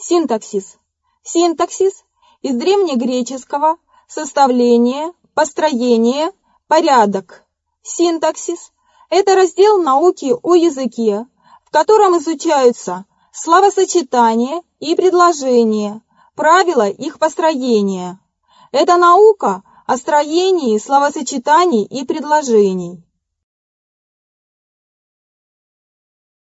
Синтаксис. Синтаксис из древнегреческого составление, построение, порядок. Синтаксис – это раздел науки о языке, в котором изучаются словосочетания и предложения, правила их построения. Это наука о строении словосочетаний и предложений.